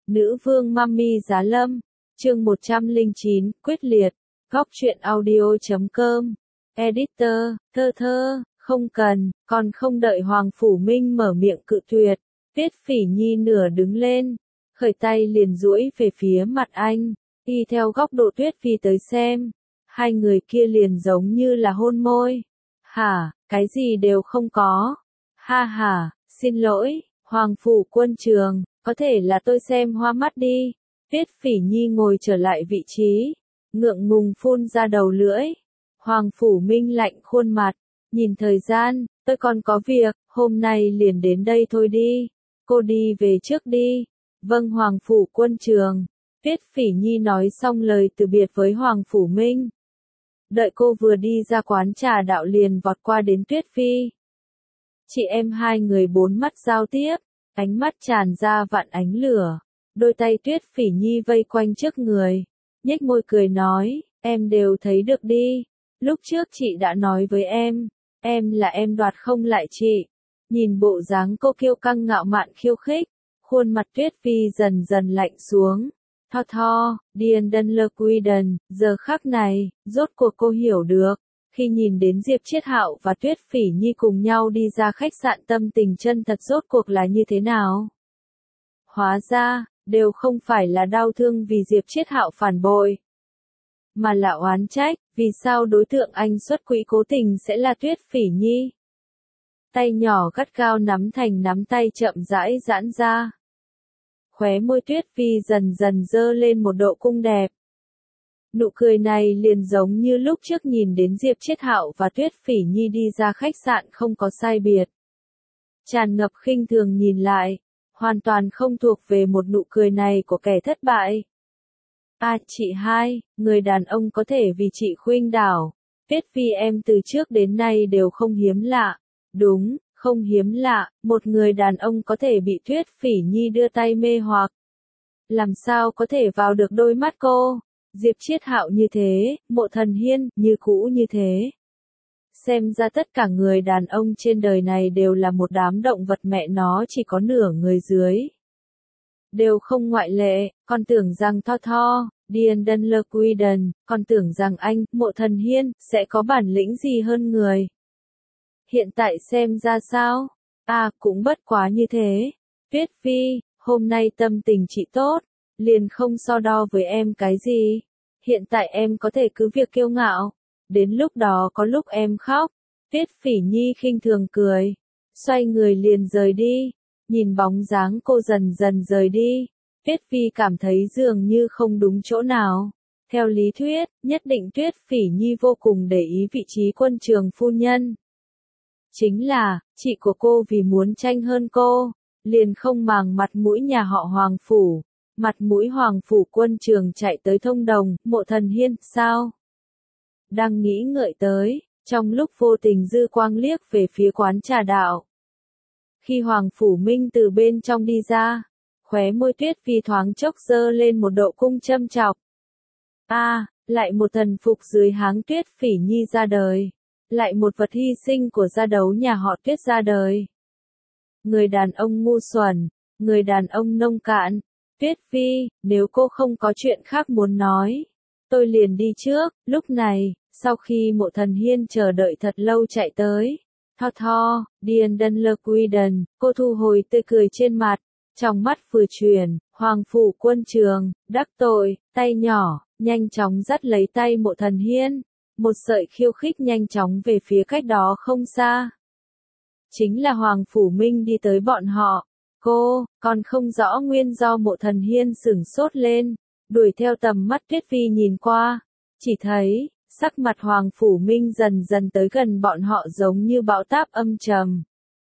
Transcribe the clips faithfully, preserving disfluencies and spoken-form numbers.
Nữ vương Mummy Giá Lâm, chương một trăm lẻ chín, quyết liệt, góc truyện audio chấm com, editor, thơ thơ, không cần, còn không đợi Hoàng Phủ Minh mở miệng cự tuyệt, Tiết Phỉ Nhi nửa đứng lên, khởi tay liền duỗi về phía mặt anh, y theo góc độ Tuyết Phi tới xem, hai người kia liền giống như là hôn môi. Hả, cái gì đều không có. Ha ha, xin lỗi, Hoàng Phủ Quân Trường, có thể là tôi xem hoa mắt đi. Tiết Phỉ Nhi ngồi trở lại vị trí, ngượng ngùng phun ra đầu lưỡi. Hoàng Phủ Minh lạnh khuôn mặt, nhìn thời gian, tôi còn có việc, hôm nay liền đến đây thôi đi. Cô đi về trước đi. Vâng Hoàng Phủ Quân Trường. Tiết Phỉ Nhi nói xong lời từ biệt với Hoàng Phủ Minh. Đợi cô vừa đi ra quán trà đạo liền vọt qua đến Tuyết Phi. Chị em hai người bốn mắt giao tiếp, ánh mắt tràn ra vạn ánh lửa. Đôi tay Tuyết Phỉ Nhi vây quanh trước người, nhếch môi cười nói, em đều thấy được đi. Lúc trước chị đã nói với em, em là em đoạt không lại chị. Nhìn bộ dáng cô kiêu căng ngạo mạn khiêu khích, khuôn mặt Tuyết Phi dần dần lạnh xuống. Tho tho, Điền Đân Lơ Quy Đần, giờ khắc này, rốt cuộc cô hiểu được. Khi nhìn đến Diệp Chiết Hạo và Tuyết Phỉ Nhi cùng nhau đi ra khách sạn, tâm tình chân thật rốt cuộc là như thế nào? Hóa ra, đều không phải là đau thương vì Diệp Chiết Hạo phản bội, mà là oán trách, vì sao đối tượng anh xuất quỹ cố tình sẽ là Tuyết Phỉ Nhi. Tay nhỏ gắt gao nắm thành nắm tay chậm rãi giãn ra. Khóe môi Tuyết Phi dần dần dơ lên một độ cung đẹp. Nụ cười này liền giống như lúc trước nhìn đến Diệp Chiết Hạo và Tuyết Phỉ Nhi đi ra khách sạn không có sai biệt. Tràn ngập khinh thường nhìn lại, hoàn toàn không thuộc về một nụ cười này của kẻ thất bại. À chị hai, người đàn ông có thể vì chị khuynh đảo. Tuyết Phi em từ trước đến nay đều không hiếm lạ. Đúng, không hiếm lạ, một người đàn ông có thể bị Tuyết Phỉ Nhi đưa tay mê hoặc. Làm sao có thể vào được đôi mắt cô? Diệp Chiết Hạo như thế, Mộ Thần Hiên, như cũ như thế. Xem ra tất cả người đàn ông trên đời này đều là một đám động vật mẹ nó chỉ có nửa người dưới. Đều không ngoại lệ, còn tưởng rằng Tho Tho, Điền Đân Lơ Quy Đần, còn tưởng rằng anh, Mộ Thần Hiên, sẽ có bản lĩnh gì hơn người. Hiện tại xem ra sao? À, cũng bất quá như thế. Tuyết Phi, hôm nay tâm tình chị tốt, liền không so đo với em cái gì. Hiện tại em có thể cứ việc kiêu ngạo. Đến lúc đó có lúc em khóc. Tuyết Phỉ Nhi khinh thường cười. Xoay người liền rời đi. Nhìn bóng dáng cô dần dần rời đi. Tuyết Phi cảm thấy dường như không đúng chỗ nào. Theo lý thuyết, nhất định Tuyết Phỉ Nhi vô cùng để ý vị trí quân trường phu nhân. Chính là, chị của cô vì muốn tranh hơn cô, liền không màng mặt mũi nhà họ Hoàng Phủ. Mặt mũi Hoàng Phủ Quân Trường chạy tới thông đồng, Mộ Thần Hiên, sao? Đang nghĩ ngợi tới, trong lúc vô tình dư quang liếc về phía quán trà đạo. Khi Hoàng Phủ Minh từ bên trong đi ra, khóe môi Tuyết Phi thoáng chốc dơ lên một độ cung châm chọc. A, à, lại một thần phục dưới háng Tuyết Phỉ Nhi ra đời. Lại một vật hy sinh của gia đấu nhà họ Tuyết ra đời. Người đàn ông ngu xuẩn, người đàn ông nông cạn. Tuyết Phi, nếu cô không có chuyện khác muốn nói, tôi liền đi trước. Lúc này, sau khi Mộ Thần Hiên chờ đợi thật lâu chạy tới, Tho Tho, Điền Đân Lơ Quy Đần, cô thu hồi tươi cười trên mặt, trong mắt vừa chuyển, Hoàng Phủ Quân Trường, đắc tội, tay nhỏ, nhanh chóng dắt lấy tay Mộ Thần Hiên. Một sợi khiêu khích nhanh chóng về phía cách đó không xa. Chính là Hoàng Phủ Minh đi tới bọn họ. Cô, còn không rõ nguyên do Mộ Thần Hiên sửng sốt lên, đuổi theo tầm mắt Tuyết Phi nhìn qua. Chỉ thấy, sắc mặt Hoàng Phủ Minh dần dần tới gần bọn họ giống như bão táp âm trầm.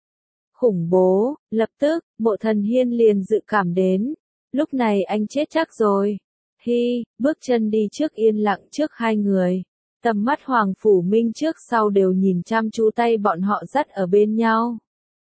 Khủng bố, lập tức, Mộ Thần Hiên liền dự cảm đến. Lúc này anh chết chắc rồi. Hi, bước chân đi trước yên lặng trước hai người. Tầm mắt Hoàng Phủ Minh trước sau đều nhìn chăm chú tay bọn họ dắt ở bên nhau.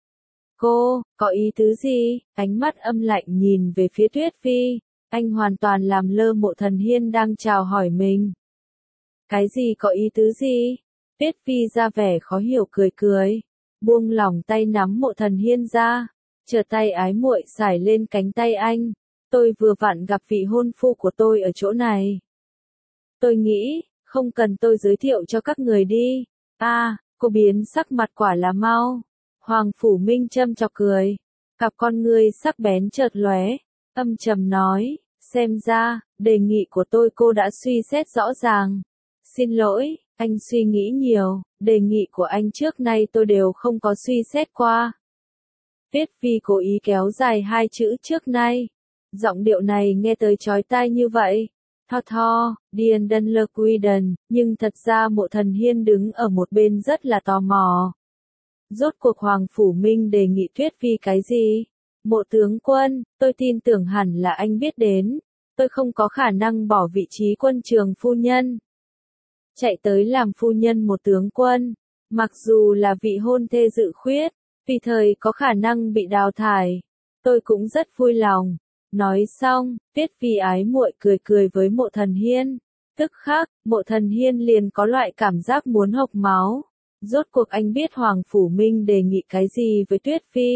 Cô, có ý tứ gì? Ánh mắt âm lạnh nhìn về phía Tuyết Phi. Anh hoàn toàn làm lơ Mộ Thần Hiên đang chào hỏi mình. Cái gì có ý tứ gì? Tuyết Phi ra vẻ khó hiểu cười cười. Buông lỏng tay nắm Mộ Thần Hiên ra. Chờ tay ái muội xải lên cánh tay anh. tôi vừa vặn gặp vị hôn phu của tôi ở chỗ này. Tôi nghĩ, không cần tôi giới thiệu cho các người đi. À, cô biến sắc mặt quả là mau. Hoàng Phủ Minh châm chọc cười. Cặp con ngươi sắc bén chợt lóe, âm trầm nói, xem ra, đề nghị của tôi cô đã suy xét rõ ràng. Xin lỗi, anh suy nghĩ nhiều, đề nghị của anh trước nay tôi đều không có suy xét qua. Tuyết Phi cố ý kéo dài hai chữ trước nay. Giọng điệu này nghe tới chói tai như vậy. Tho tho, Điền Đân Lơ Quy Đần, nhưng thật ra Mộ Thần Hiên đứng ở một bên rất là tò mò. Rốt cuộc Hoàng Phủ Minh đề nghị Tuyết Phi cái gì? Mộ tướng quân, tôi tin tưởng hẳn là anh biết đến. Tôi không có khả năng bỏ vị trí quân trường phu nhân. Chạy tới làm phu nhân một tướng quân. Mặc dù là vị hôn thê dự khuyết, vì thời có khả năng bị đào thải. Tôi cũng rất vui lòng. Nói xong, Tuyết Phi ái muội cười cười với Mộ Thần Hiên. Tức khắc, Mộ Thần Hiên liền có loại cảm giác muốn hộc máu. Rốt cuộc anh biết Hoàng Phủ Minh đề nghị cái gì với Tuyết Phi.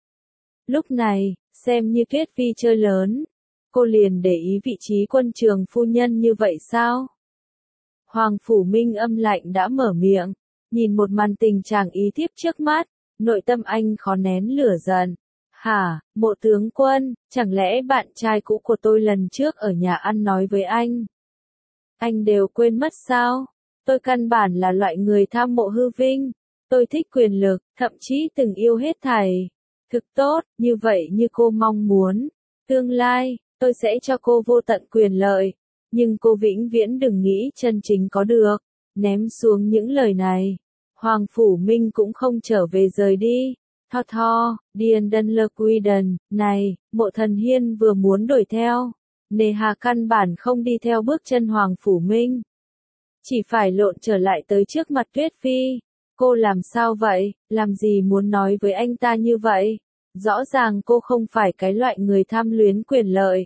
Lúc này, xem như Tuyết Phi chơi lớn. Cô liền để ý vị trí quân trường phu nhân như vậy sao? Hoàng Phủ Minh âm lạnh đã mở miệng. Nhìn một màn tình chàng ý thiếp trước mắt, nội tâm anh khó nén lửa giận. Hả, Mộ tướng quân, chẳng lẽ bạn trai cũ của tôi lần trước ở nhà ăn nói với anh? Anh đều quên mất sao? Tôi căn bản là loại người tham mộ hư vinh. Tôi thích quyền lực, thậm chí từng yêu hết thảy. Thực tốt, như vậy như cô mong muốn. Tương lai, tôi sẽ cho cô vô tận quyền lợi. Nhưng cô vĩnh viễn đừng nghĩ chân chính có được. Ném xuống những lời này. Hoàng Phủ Minh cũng không trở về rời đi. Tho tho, Điền Đân Lơ Quy Đần, này, Mộ Thần Hiên vừa muốn đuổi theo. Nề hà căn bản không đi theo bước chân Hoàng Phủ Minh. Chỉ phải lộn trở lại tới trước mặt Tuyết Phi. Cô làm sao vậy, làm gì muốn nói với anh ta như vậy? Rõ ràng cô không phải cái loại người tham luyến quyền lợi.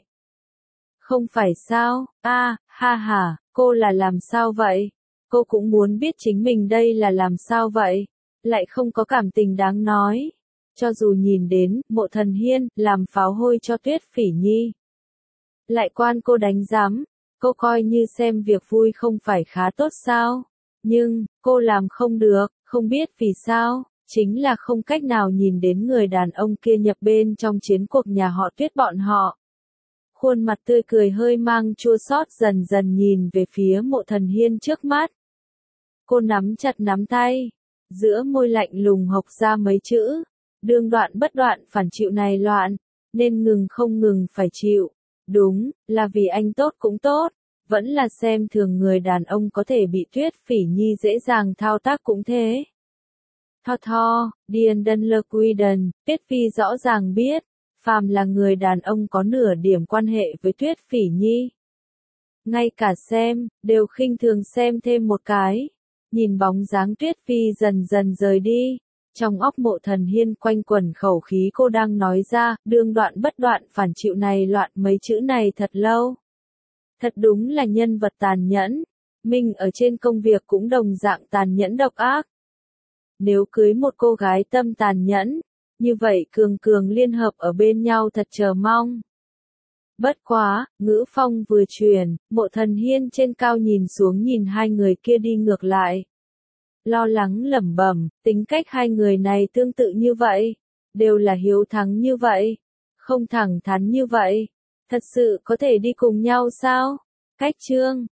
Không phải sao, a à, ha ha, cô là làm sao vậy? Cô cũng muốn biết chính mình đây là làm sao vậy? Lại không có cảm tình đáng nói. Cho dù nhìn đến, Mộ Thần Hiên, làm pháo hôi cho Tuyết Phỉ Nhi. Lại quan cô đánh giám, cô coi như xem việc vui không phải khá tốt sao? Nhưng, cô làm không được, không biết vì sao, chính là không cách nào nhìn đến người đàn ông kia nhập bên trong chiến cuộc nhà họ Tuyết bọn họ. Khuôn mặt tươi cười hơi mang chua xót dần dần nhìn về phía Mộ Thần Hiên trước mắt. Cô nắm chặt nắm tay, giữa môi lạnh lùng hộc ra mấy chữ, đương đoạn bất đoạn phản chịu này loạn, nên ngừng không ngừng phải chịu. Đúng, là vì anh tốt cũng tốt, vẫn là xem thường người đàn ông có thể bị Tuyết Phỉ Nhi dễ dàng thao tác cũng thế. Tho tho, Điền Đân Lơ Quy Đần, Tuyết Phi rõ ràng biết, phàm là người đàn ông có nửa điểm quan hệ với Tuyết Phỉ Nhi. Ngay cả xem, đều khinh thường xem thêm một cái. Nhìn bóng dáng Tuyết Phi dần dần rời đi. Trong óc Mộ Thần Hiên quanh quẩn khẩu khí cô đang nói ra, đương đoạn bất đoạn phản chịu này loạn mấy chữ này thật lâu. Thật đúng là nhân vật tàn nhẫn. Mình ở trên công việc cũng đồng dạng tàn nhẫn độc ác. Nếu cưới một cô gái tâm tàn nhẫn, như vậy cường cường liên hợp ở bên nhau thật chờ mong. Bất quá, ngữ phong vừa truyền, Mộ Thần Hiên trên cao nhìn xuống nhìn hai người kia đi ngược lại. Lo lắng lẩm bẩm, tính cách hai người này tương tự như vậy, đều là hiếu thắng như vậy, không thẳng thắn như vậy, thật sự có thể đi cùng nhau sao? Cách chương